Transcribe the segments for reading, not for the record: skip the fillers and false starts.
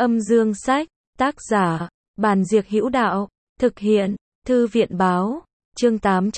Âm dương sách, tác giả, Bàn Diệc Hữu Đạo, thực hiện, Thư viện báo, chương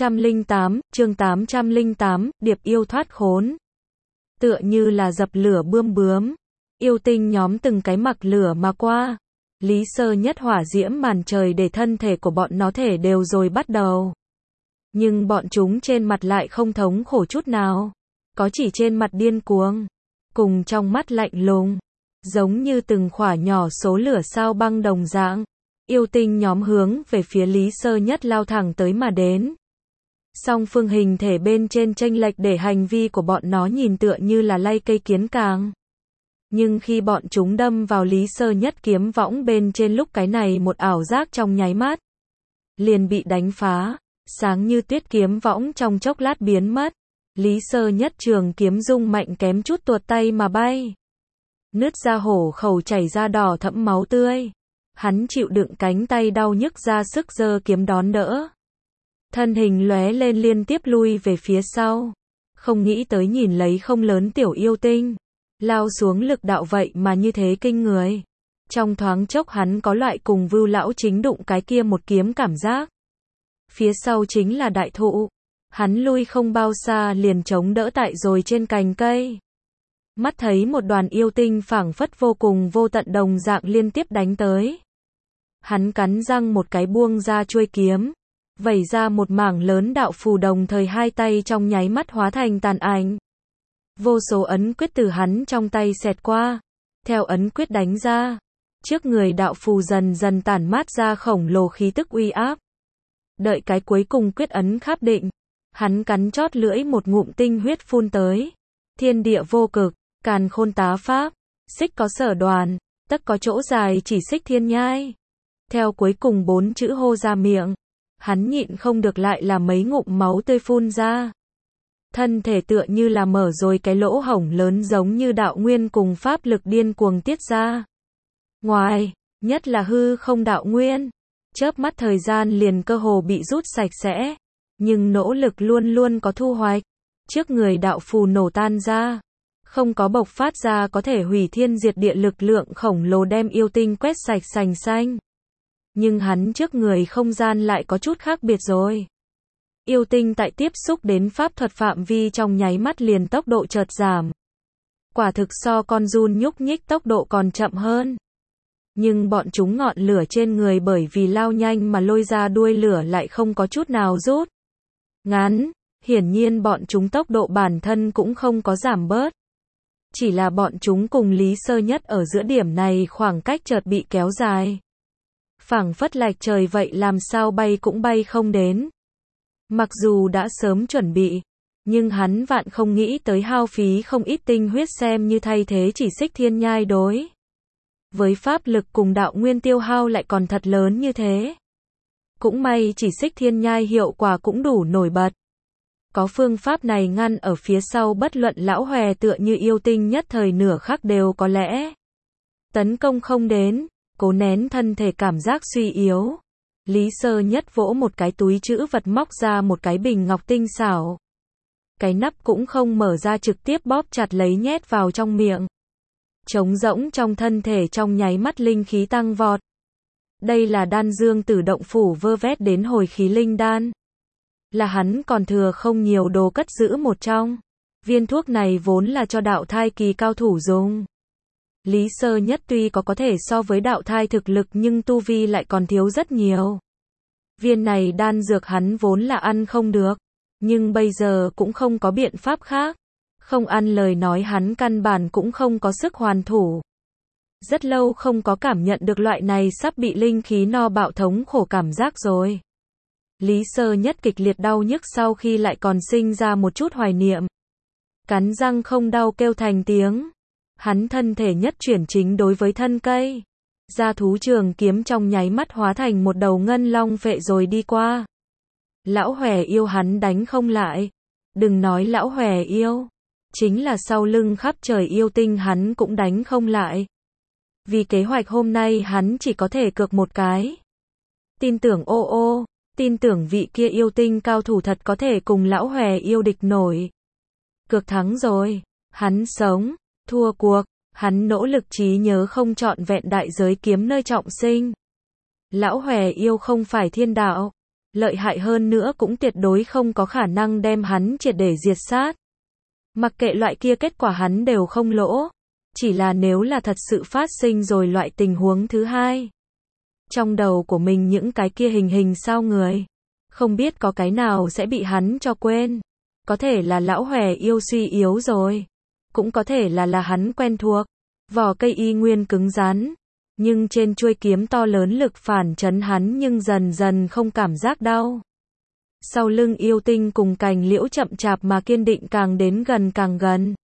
808, Điệp yêu thoát khốn. Tựa như là dập lửa bươm bướm, yêu tinh nhóm từng cái mặc lửa mà qua. Lý Sơ Nhất hỏa diễm màn trời để thân thể của bọn nó thể đều rồi bắt đầu. Nhưng bọn chúng trên mặt lại không thống khổ chút nào. Có chỉ trên mặt điên cuồng, cùng trong mắt lạnh lùng, giống như từng khỏa nhỏ số lửa sao băng đồng dạng. Yêu tinh nhóm hướng về phía Lý Sơ Nhất lao thẳng tới mà đến. Song phương hình thể bên trên chênh lệch để hành vi của bọn nó nhìn tựa như là lay cây kiến càng. Nhưng khi bọn chúng đâm vào Lý Sơ Nhất kiếm võng bên trên lúc cái này một ảo giác trong nháy mắt liền bị đánh phá, sáng như tuyết kiếm võng trong chốc lát biến mất. Lý Sơ Nhất trường kiếm rung mạnh kém chút tuột tay mà bay. Nứt ra hổ khẩu chảy ra đỏ thẫm máu tươi. Hắn chịu đựng cánh tay đau nhức ra sức giơ kiếm đón đỡ. Thân hình lóe lên liên tiếp lui về phía sau. Không nghĩ tới nhìn lấy không lớn tiểu yêu tinh. Lao xuống lực đạo vậy mà như thế kinh người. Trong thoáng chốc hắn có loại cùng Vưu lão chính đụng cái kia một kiếm cảm giác. Phía sau chính là đại thụ. Hắn lui không bao xa liền chống đỡ tại rồi trên cành cây. Mắt thấy một đoàn yêu tinh phảng phất vô cùng vô tận đồng dạng liên tiếp đánh tới. Hắn cắn răng một cái buông ra chuôi kiếm. Vẩy ra một mảng lớn đạo phù đồng thời hai tay trong nháy mắt hóa thành tàn ảnh. Vô số ấn quyết từ hắn trong tay xẹt qua. Theo ấn quyết đánh ra. Trước người đạo phù dần dần tản mát ra khổng lồ khí tức uy áp. Đợi cái cuối cùng quyết ấn kháp định. Hắn cắn chót lưỡi một ngụm tinh huyết phun tới. Thiên địa vô cực, càn khôn tá pháp, xích có sở đoàn, tất có chỗ dài chỉ xích thiên nhai. Theo cuối cùng 4 chữ hô ra miệng, hắn nhịn không được lại là mấy ngụm máu tươi phun ra. Thân thể tựa như là mở rồi cái lỗ hổng lớn giống như đạo nguyên cùng pháp lực điên cuồng tiết ra. Ngoài, nhất là hư không đạo nguyên, chớp mắt thời gian liền cơ hồ bị rút sạch sẽ. Nhưng nỗ lực luôn luôn có thu hoạch. Trước người đạo phù nổ tan ra. Không có bộc phát ra có thể hủy thiên diệt địa lực lượng khổng lồ đem yêu tinh quét sạch sành xanh. Nhưng hắn trước người không gian lại có chút khác biệt rồi. Yêu tinh tại tiếp xúc đến pháp thuật phạm vi trong nháy mắt liền tốc độ chợt giảm. Quả thực so con giun nhúc nhích tốc độ còn chậm hơn. Nhưng bọn chúng ngọn lửa trên người bởi vì lao nhanh mà lôi ra đuôi lửa lại không có chút nào rút ngắn, hiển nhiên bọn chúng tốc độ bản thân cũng không có giảm bớt. Chỉ là bọn chúng cùng Lý Sơ Nhất ở giữa điểm này khoảng cách chợt bị kéo dài. Phảng phất lệch trời vậy làm sao bay cũng bay không đến. Mặc dù đã sớm chuẩn bị, nhưng hắn vạn không nghĩ tới hao phí không ít tinh huyết xem như thay thế chỉ xích thiên nhai đối. Với pháp lực cùng đạo nguyên tiêu hao lại còn thật lớn như thế. Cũng may chỉ xích thiên nhai hiệu quả cũng đủ nổi bật. Có phương pháp này ngăn ở phía sau bất luận lão hòe tựa như yêu tinh nhất thời nửa khắc đều có lẽ tấn công không đến, cố nén thân thể cảm giác suy yếu. Lý Sơ Nhất vỗ một cái túi trữ vật móc ra một cái bình ngọc tinh xảo. Cái nắp cũng không mở ra trực tiếp bóp chặt lấy nhét vào trong miệng. Trống rỗng trong thân thể trong nháy mắt linh khí tăng vọt. Đây là đan dương tử động phủ vơ vét đến hồi khí linh đan. Là hắn còn thừa không nhiều đồ cất giữ một trong. Viên thuốc này vốn là cho đạo thai kỳ cao thủ dùng. Lý Sơ Nhất tuy có thể so với đạo thai thực lực nhưng tu vi lại còn thiếu rất nhiều. Viên này đan dược hắn vốn là ăn không được. Nhưng bây giờ cũng không có biện pháp khác. Không ăn lời nói hắn căn bản cũng không có sức hoàn thủ. Rất lâu không có cảm nhận được loại này sắp bị linh khí no bạo thống khổ cảm giác rồi. Lý Sơ Nhất kịch liệt đau nhức sau khi lại còn sinh ra một chút hoài niệm. Cắn răng không đau kêu thành tiếng. Hắn thân thể nhất chuyển chính đối với thân cây. Gia thú trường kiếm trong nháy mắt hóa thành một đầu ngân long phệ rồi đi qua. Lão hòe yêu hắn đánh không lại. Đừng nói lão hòe yêu. Chính là sau lưng khắp trời yêu tinh hắn cũng đánh không lại. Vì kế hoạch hôm nay hắn chỉ có thể cược một cái. Tin tưởng tin tưởng vị kia yêu tinh cao thủ thật có thể cùng lão hòe yêu địch nổi. Cược thắng rồi, hắn sống, thua cuộc, Hắn nỗ lực trí nhớ không trọn vẹn đại giới kiếm nơi trọng sinh. Lão Hòe Yêu không phải thiên đạo. Lợi hại hơn nữa cũng tuyệt đối không có khả năng đem hắn triệt để diệt sát. Mặc kệ loại kia kết quả hắn đều không lỗ. Chỉ là nếu là thật sự phát sinh rồi loại tình huống thứ hai. Trong đầu của mình những cái kia hình hình sao người. Không biết có cái nào sẽ bị hắn cho quên. Có thể là lão Hòe Yêu suy yếu rồi. Cũng có thể là hắn quen thuộc. Vỏ cây y nguyên cứng rắn. Nhưng trên chuôi kiếm to lớn lực phản chấn hắn nhưng dần dần không cảm giác đau. Sau lưng yêu tinh cùng cành liễu chậm chạp mà kiên định càng đến gần càng gần.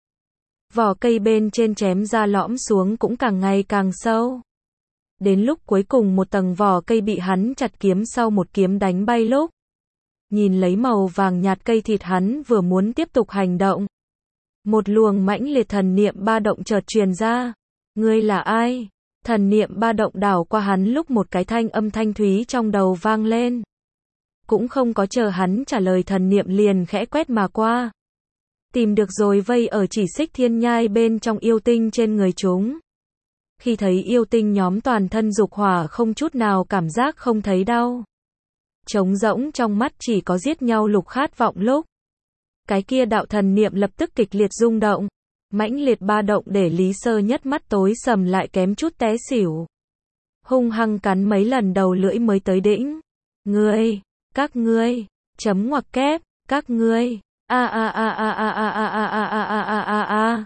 Vỏ cây bên trên chém ra lõm xuống cũng càng ngày càng sâu. Đến lúc cuối cùng một tầng vỏ cây bị hắn chặt kiếm sau một kiếm đánh bay lúc. Nhìn lấy màu vàng nhạt cây thịt hắn vừa muốn tiếp tục hành động. Một luồng mãnh liệt thần niệm ba động chợt truyền ra. Ngươi là ai? Thần niệm ba động đảo qua hắn lúc một cái thanh âm thanh thúy trong đầu vang lên. Cũng không có chờ hắn trả lời thần niệm liền khẽ quét mà qua. Tìm được rồi vây ở chỉ xích thiên nhai bên trong yêu tinh trên người chúng. Khi thấy yêu tinh nhóm toàn thân dục hỏa không chút nào cảm giác không thấy đau. Trống rỗng trong mắt chỉ có giết nhau lục khát vọng lúc. Cái kia đạo thần niệm lập tức kịch liệt rung động. Mãnh liệt ba động để Lý Sơ Nhất mắt tối sầm lại kém chút té xỉu. Hung hăng cắn mấy lần đầu lưỡi mới tới đỉnh. Ngươi, các ngươi, chấm ngoặc kép, các ngươi, a a a a a a a a a a a a a.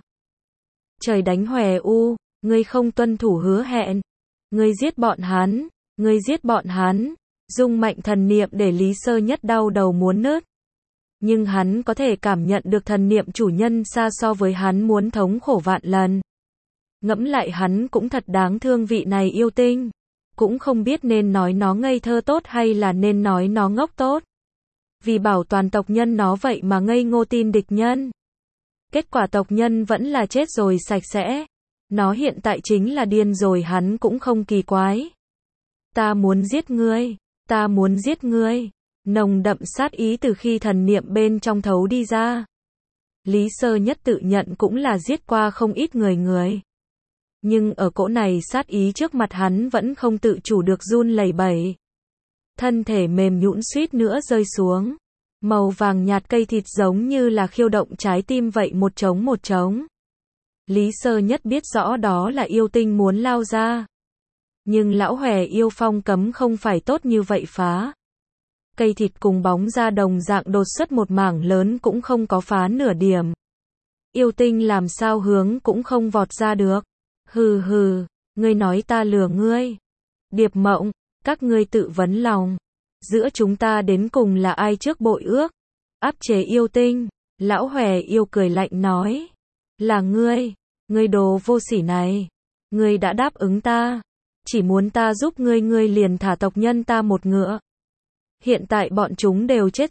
Trời đánh Hòe U, ngươi không tuân thủ hứa hẹn. Ngươi giết bọn hắn, ngươi giết bọn hắn. Dung mạnh thần niệm để Lý Sơ Nhất đau đầu muốn nứt. Nhưng hắn có thể cảm nhận được thần niệm chủ nhân xa so với hắn muốn thống khổ vạn lần. Ngẫm lại hắn cũng thật đáng thương vị này yêu tinh. Cũng không biết nên nói nó ngây thơ tốt hay là nên nói nó ngốc tốt. Vì bảo toàn tộc nhân nó vậy mà ngây ngô tin địch nhân. Kết quả tộc nhân vẫn là chết rồi sạch sẽ. Nó hiện tại chính là điên rồi hắn cũng không kỳ quái. Ta muốn giết ngươi. Ta muốn giết ngươi. Nồng đậm sát ý từ khi thần niệm bên trong thấu đi ra. Lý Sơ Nhất tự nhận cũng là giết qua không ít người. Nhưng ở cỗ này sát ý trước mặt hắn vẫn không tự chủ được run lẩy bẩy. Thân thể mềm nhũn suýt nữa rơi xuống. Màu vàng nhạt cây thịt giống như là khiêu động trái tim vậy một trống. Lý Sơ Nhất biết rõ đó là yêu tinh muốn lao ra. Nhưng lão Hòe Yêu phong cấm không phải tốt như vậy phá. Cây thịt cùng bóng da đồng dạng đột xuất một mảng lớn cũng không có phá nửa điểm. Yêu tinh làm sao hướng cũng không vọt ra được. Hừ hừ, ngươi nói ta lừa ngươi. Điệp Mộng, các ngươi tự vấn lòng. Giữa chúng ta đến cùng là ai trước bội ước? Áp chế yêu tinh. Lão Hòe Yêu cười lạnh nói. Là ngươi đồ vô sỉ này. Ngươi đã đáp ứng ta. Chỉ muốn ta giúp ngươi liền thả tộc nhân ta một ngựa. Hiện tại bọn chúng đều chết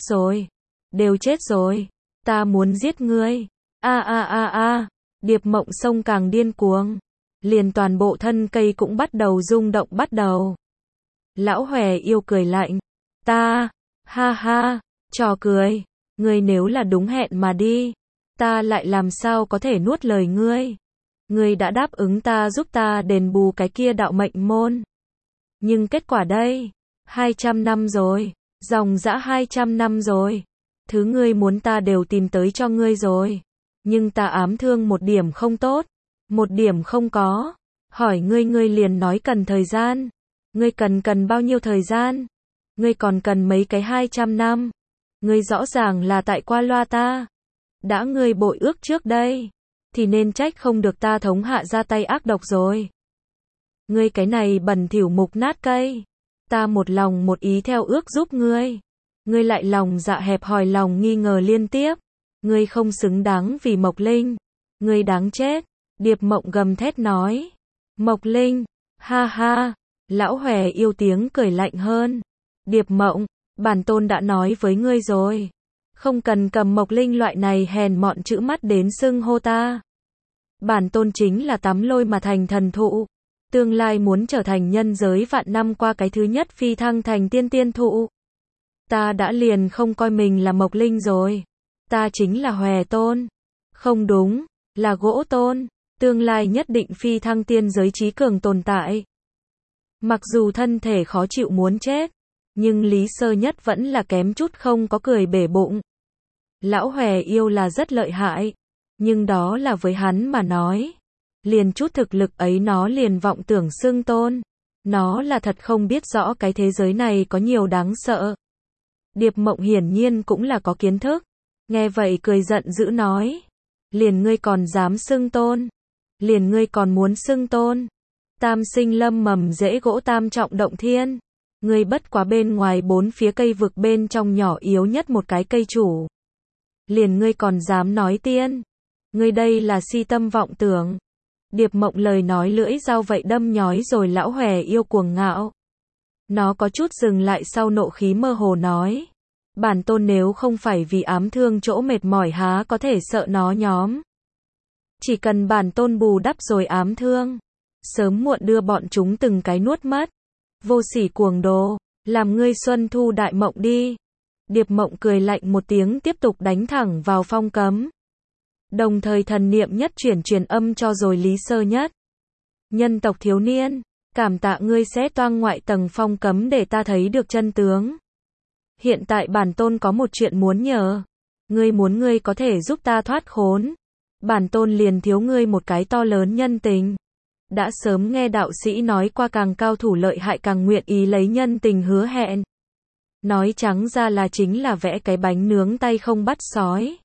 rồi. Ta muốn giết ngươi. A a a a. Điệp Mộng sông càng điên cuồng. Liền toàn bộ thân cây cũng bắt đầu rung động bắt đầu. Lão Hòe Yêu cười lạnh. Ta, ha ha, trò cười. Ngươi nếu là đúng hẹn mà đi. Ta lại làm sao có thể nuốt lời ngươi. Ngươi đã đáp ứng ta giúp ta đền bù cái kia đạo mệnh môn. Nhưng kết quả đây. 200 năm rồi. Dòng dã 200 năm rồi. Thứ ngươi muốn ta đều tìm tới cho ngươi rồi. Nhưng ta ám thương một điểm không tốt. Một điểm không có. Hỏi ngươi liền nói cần thời gian. Ngươi cần bao nhiêu thời gian? Ngươi còn cần mấy cái 200 năm. Ngươi rõ ràng là tại qua loa ta. Đã ngươi bội ước trước đây. Thì nên trách không được ta thống hạ ra tay ác độc rồi. Ngươi cái này bẩn thỉu mục nát cây. Ta một lòng một ý theo ước giúp ngươi. Ngươi lại lòng dạ hẹp hòi lòng nghi ngờ liên tiếp. Ngươi không xứng đáng vì Mộc Linh. Ngươi đáng chết. Điệp Mộng gầm thét nói. Mộc Linh. Ha ha. Lão Hòe Yêu tiếng cười lạnh hơn. Điệp Mộng. Bản tôn đã nói với ngươi rồi. Không cần cầm Mộc Linh loại này hèn mọn chữ mắt đến xưng hô ta. Bản tôn chính là tắm lôi mà thành thần thụ. Tương lai muốn trở thành nhân giới vạn năm qua cái thứ nhất phi thăng thành tiên thụ. Ta đã liền không coi mình là Mộc Linh rồi. Ta chính là Hòe Tôn. Không đúng, là Gỗ Tôn. Tương lai nhất định phi thăng tiên giới trí cường tồn tại. Mặc dù thân thể khó chịu muốn chết, nhưng Lý Sơ Nhất vẫn là kém chút không có cười bể bụng. Lão Hòe Yêu là rất lợi hại, nhưng đó là với hắn mà nói. Liền chút thực lực ấy nó liền vọng tưởng xưng tôn. Nó là thật không biết rõ cái thế giới này có nhiều đáng sợ. Điệp Mộng hiển nhiên cũng là có kiến thức. Nghe vậy cười giận dữ nói. Liền ngươi còn dám xưng tôn. Liền ngươi còn muốn xưng tôn. Tam sinh lâm mầm rễ gỗ tam trọng động thiên. Ngươi bất quá bên ngoài bốn phía cây vực bên trong nhỏ yếu nhất một cái cây chủ. Liền ngươi còn dám nói tiên. Ngươi đây là si tâm vọng tưởng. Điệp Mộng lời nói lưỡi dao vậy đâm nhói rồi lão Hòe Yêu cuồng ngạo. Nó có chút dừng lại sau nộ khí mơ hồ nói. Bản tôn nếu không phải vì ám thương chỗ mệt mỏi há có thể sợ nó nhóm. Chỉ cần bản tôn bù đắp rồi ám thương. Sớm muộn đưa bọn chúng từng cái nuốt mất. Vô sỉ cuồng đồ, làm ngươi xuân thu đại mộng đi. Điệp Mộng cười lạnh một tiếng tiếp tục đánh thẳng vào phong cấm. Đồng thời thần niệm nhất truyền âm cho rồi Lý Sơ Nhất. Nhân tộc thiếu niên, cảm tạ ngươi sẽ toang ngoại tầng phong cấm để ta thấy được chân tướng. Hiện tại bản tôn có một chuyện muốn nhờ. Ngươi có thể giúp ta thoát khốn. Bản tôn liền thiếu ngươi một cái to lớn nhân tình. Đã sớm nghe đạo sĩ nói qua càng cao thủ lợi hại càng nguyện ý lấy nhân tình hứa hẹn. Nói trắng ra là chính là vẽ cái bánh nướng tay không bắt sói.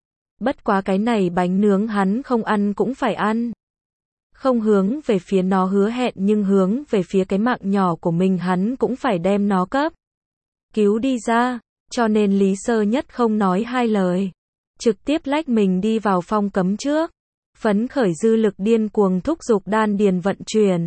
Bất quá cái này bánh nướng hắn không ăn cũng phải ăn. Không hướng về phía nó hứa hẹn nhưng hướng về phía cái mạng nhỏ của mình hắn cũng phải đem nó cấp. Cứu đi ra, cho nên Lý Sơ Nhất không nói hai lời. Trực tiếp lách mình đi vào phong cấm trước. Phấn khởi dư lực điên cuồng thúc giục đan điền vận chuyển.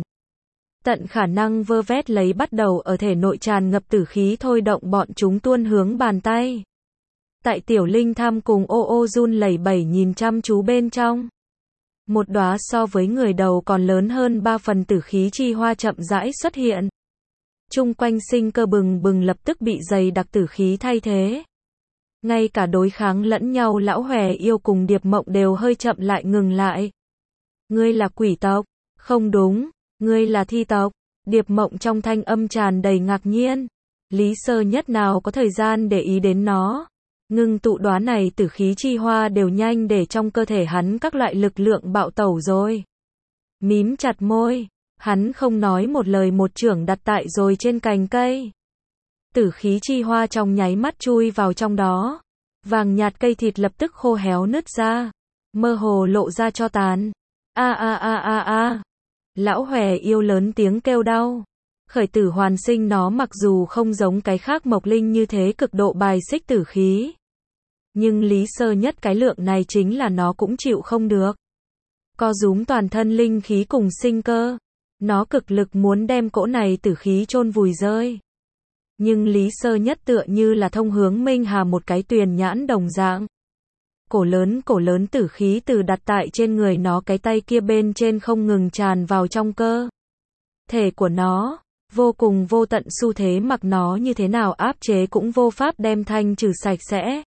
Tận khả năng vơ vét lấy bắt đầu ở thể nội tràn ngập tử khí thôi động bọn chúng tuôn hướng bàn tay. Tại Tiểu Linh Tham cùng ô ô run lẩy bẩy nhìn chăm chú bên trong. Một đóa so với người đầu còn lớn hơn 3 phần tử khí chi hoa chậm rãi xuất hiện. Chung quanh sinh cơ bừng bừng lập tức bị dày đặc tử khí thay thế. Ngay cả đối kháng lẫn nhau lão Hòe Yêu cùng Điệp Mộng đều hơi chậm lại ngừng lại. Ngươi là quỷ tộc? Không đúng, ngươi là thi tộc. Điệp Mộng trong thanh âm tràn đầy ngạc nhiên. Lý Sơ Nhất nào có thời gian để ý đến nó. Ngưng tụ đóa này tử khí chi hoa đều nhanh để trong cơ thể hắn các loại lực lượng bạo tẩu rồi. Mím chặt môi, hắn không nói một lời một chưởng đặt tại rồi trên cành cây. Tử khí chi hoa trong nháy mắt chui vào trong đó. Vàng nhạt cây thịt lập tức khô héo nứt ra. Mơ hồ lộ ra cho tàn. A. Lão Hòe Yêu lớn tiếng kêu đau. Khởi tử hoàn sinh nó mặc dù không giống cái khác mộc linh như thế cực độ bài xích tử khí. Nhưng Lý Sơ Nhất cái lượng này chính là nó cũng chịu không được. Co rúm toàn thân linh khí cùng sinh cơ. Nó cực lực muốn đem cỗ này tử khí chôn vùi rơi. Nhưng Lý Sơ Nhất tựa như là thông hướng minh hà một cái tuyền nhãn đồng dạng. Cổ lớn tử khí từ đặt tại trên người nó cái tay kia bên trên không ngừng tràn vào trong cơ thể của nó. Vô cùng vô tận xu thế mặc nó như thế nào áp chế cũng vô pháp đem thanh trừ sạch sẽ.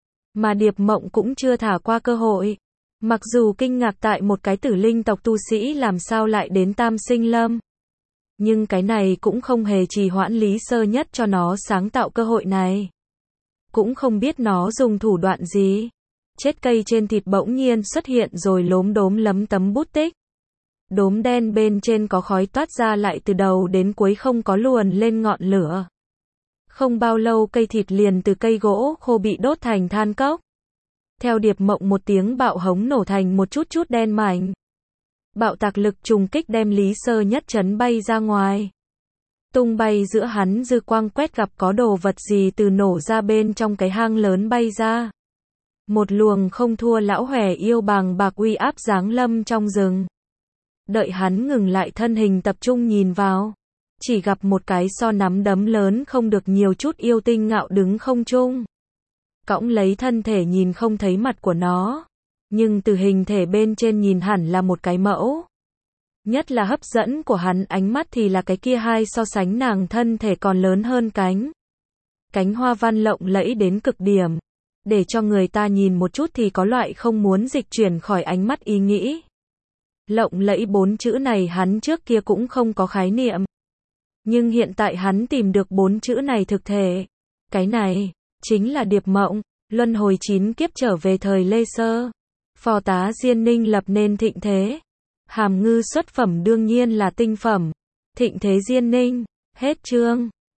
Mà Điệp Mộng cũng chưa thả qua cơ hội. Mặc dù kinh ngạc tại một cái tử linh tộc tu sĩ làm sao lại đến Tam Sinh Lâm. Nhưng cái này cũng không hề trì hoãn Lý Sơ Nhất cho nó sáng tạo cơ hội này. Cũng không biết nó dùng thủ đoạn gì. Chết cây trên thịt bỗng nhiên xuất hiện rồi lốm đốm lấm tấm bút tích. Đốm đen bên trên có khói toát ra lại từ đầu đến cuối không có luồn lên ngọn lửa. Không bao lâu cây thịt liền từ cây gỗ khô bị đốt thành than cốc. Theo Điệp Mộng một tiếng bạo hống nổ thành một chút đen mảnh. Bạo tạc lực trùng kích đem Lý Sơ Nhất chấn bay ra ngoài. Tung bay giữa hắn dư quang quét gặp có đồ vật gì từ nổ ra bên trong cái hang lớn bay ra. Một luồng không thua lão Hòe Yêu bàng bạc uy áp giáng lâm trong rừng. Đợi hắn ngừng lại thân hình tập trung nhìn vào. Chỉ gặp một cái so nắm đấm lớn không được nhiều chút yêu tinh ngạo đứng không trung. Cõng lấy thân thể nhìn không thấy mặt của nó. Nhưng từ hình thể bên trên nhìn hẳn là một cái mẫu. Nhất là hấp dẫn của hắn ánh mắt thì là cái kia hai so sánh nàng thân thể còn lớn hơn cánh. Cánh hoa văn lộng lẫy đến cực điểm. Để cho người ta nhìn một chút thì có loại không muốn dịch chuyển khỏi ánh mắt ý nghĩ. Lộng lẫy 4 chữ này hắn trước kia cũng không có khái niệm. Nhưng hiện tại hắn tìm được 4 chữ này thực thể. Cái này, chính là điệp mộng, luân hồi 9 kiếp trở về thời Lê Sơ. Phò tá Diên Ninh lập nên thịnh thế. Hàm ngư xuất phẩm đương nhiên là tinh phẩm. Thịnh thế Diên Ninh, hết chương.